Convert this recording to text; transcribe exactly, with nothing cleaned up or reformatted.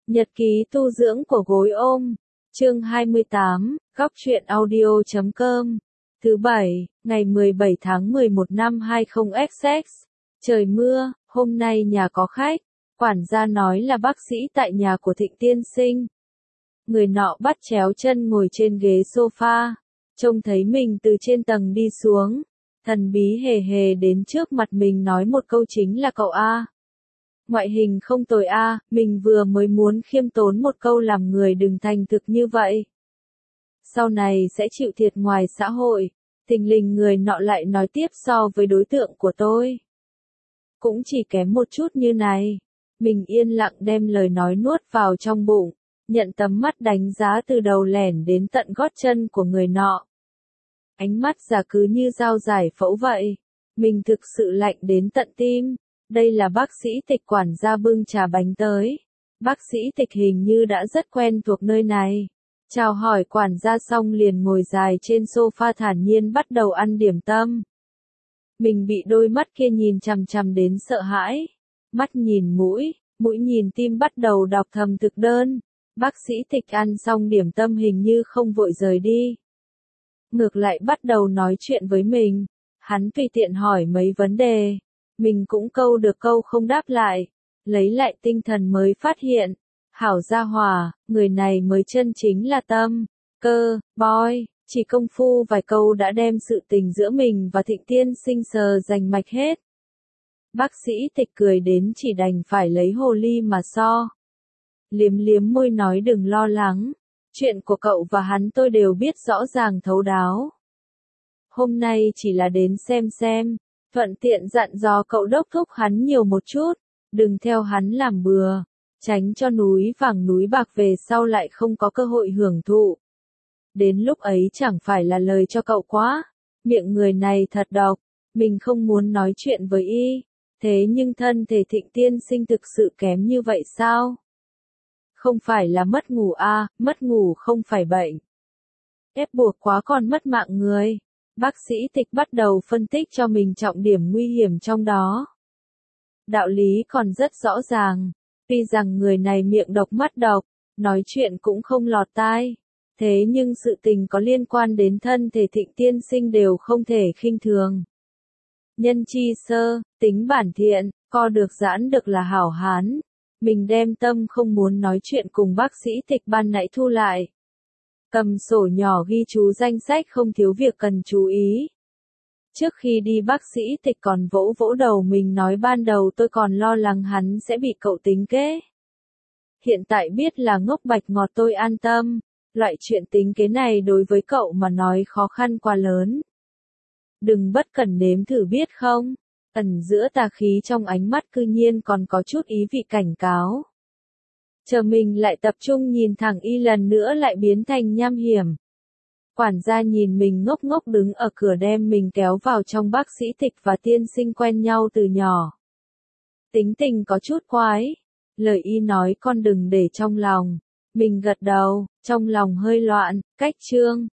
Nhật ký tu dưỡng của gối ôm. Chương hai mươi tám, góc truyện audio chấm com. Thứ bảy, ngày mười bảy tháng mười một năm hai không x x. Trời mưa, hôm nay nhà có khách. Quản gia nói là bác sĩ tại nhà của Thịnh tiên sinh. Người nọ bắt chéo chân ngồi trên ghế sofa. Trông thấy mình từ trên tầng đi xuống. Thần bí hề hề đến trước mặt mình nói một câu chính là cậu A. Ngoại hình không tồi A, mình vừa mới muốn khiêm tốn một câu làm người đừng thành thực như vậy. Sau này sẽ chịu thiệt ngoài xã hội, thình lình người nọ lại nói tiếp so với đối tượng của tôi. Cũng chỉ kém một chút như này. Mình yên lặng đem lời nói nuốt vào trong bụng, nhận tấm mắt đánh giá từ đầu lẻn đến tận gót chân của người nọ. Ánh mắt già cứ như dao giải phẫu vậy. Mình thực sự lạnh đến tận tim. Đây là bác sĩ Tịch, quản gia bưng trà bánh tới. Bác sĩ Tịch hình như đã rất quen thuộc nơi này. Chào hỏi quản gia xong liền ngồi dài trên sofa thản nhiên bắt đầu ăn điểm tâm. Mình bị đôi mắt kia nhìn chằm chằm đến sợ hãi. Mắt nhìn mũi, mũi nhìn tim bắt đầu đọc thầm thực đơn. Bác sĩ Tịch ăn xong điểm tâm hình như không vội rời đi. Ngược lại bắt đầu nói chuyện với mình. Hắn tùy tiện hỏi mấy vấn đề. Mình cũng câu được câu không đáp lại. Lấy lại tinh thần mới phát hiện. Hảo gia hòa, người này mới chân chính là tâm, cơ, boy. Chỉ công phu vài câu đã đem sự tình giữa mình và Thịnh tiên sinh sờ rành mạch hết. Bác sĩ Tịch cười đến chỉ đành phải lấy hồ ly mà so. Liếm liếm môi nói đừng lo lắng. Chuyện của cậu và hắn tôi đều biết rõ ràng thấu đáo. Hôm nay chỉ là đến xem xem. Thuận tiện dặn dò cậu đốc thúc hắn nhiều một chút. Đừng theo hắn làm bừa. Tránh cho núi vàng núi bạc về sau lại không có cơ hội hưởng thụ. Đến lúc ấy chẳng phải là lời cho cậu quá. Miệng người này thật độc. Mình không muốn nói chuyện với y. Thế nhưng thân thể Thịnh tiên sinh thực sự kém như vậy sao? Không phải là mất ngủ à, mất ngủ không phải bệnh. Ép buộc quá còn mất mạng người. Bác sĩ Tịch bắt đầu phân tích cho mình trọng điểm nguy hiểm trong đó. Đạo lý còn rất rõ ràng. Tuy rằng người này miệng độc mắt độc, nói chuyện cũng không lọt tai. Thế nhưng sự tình có liên quan đến thân thể Thịnh tiên sinh đều không thể khinh thường. Nhân chi sơ, tính bản thiện, co được giãn được là hảo hán. Mình đem tâm không muốn nói chuyện cùng bác sĩ Tịch ban nãy thu lại. Cầm sổ nhỏ ghi chú danh sách không thiếu việc cần chú ý. Trước khi đi bác sĩ Tịch còn vỗ vỗ đầu mình nói ban đầu tôi còn lo lắng hắn sẽ bị cậu tính kế. Hiện tại biết là ngốc bạch ngọt tôi an tâm. Loại chuyện tính kế này đối với cậu mà nói khó khăn quá lớn. Đừng bất cẩn nếm thử biết không. Ẩn giữa tà khí trong ánh mắt cư nhiên còn có chút ý vị cảnh cáo. Chờ mình lại tập trung nhìn thẳng y lần nữa lại biến thành nham hiểm. Quản gia nhìn mình ngốc ngốc đứng ở cửa đem mình kéo vào trong. Bác sĩ Tịch và tiên sinh quen nhau từ nhỏ. Tính tình có chút quái. Lời y nói con đừng để trong lòng. Mình gật đầu, trong lòng hơi loạn, cách chương.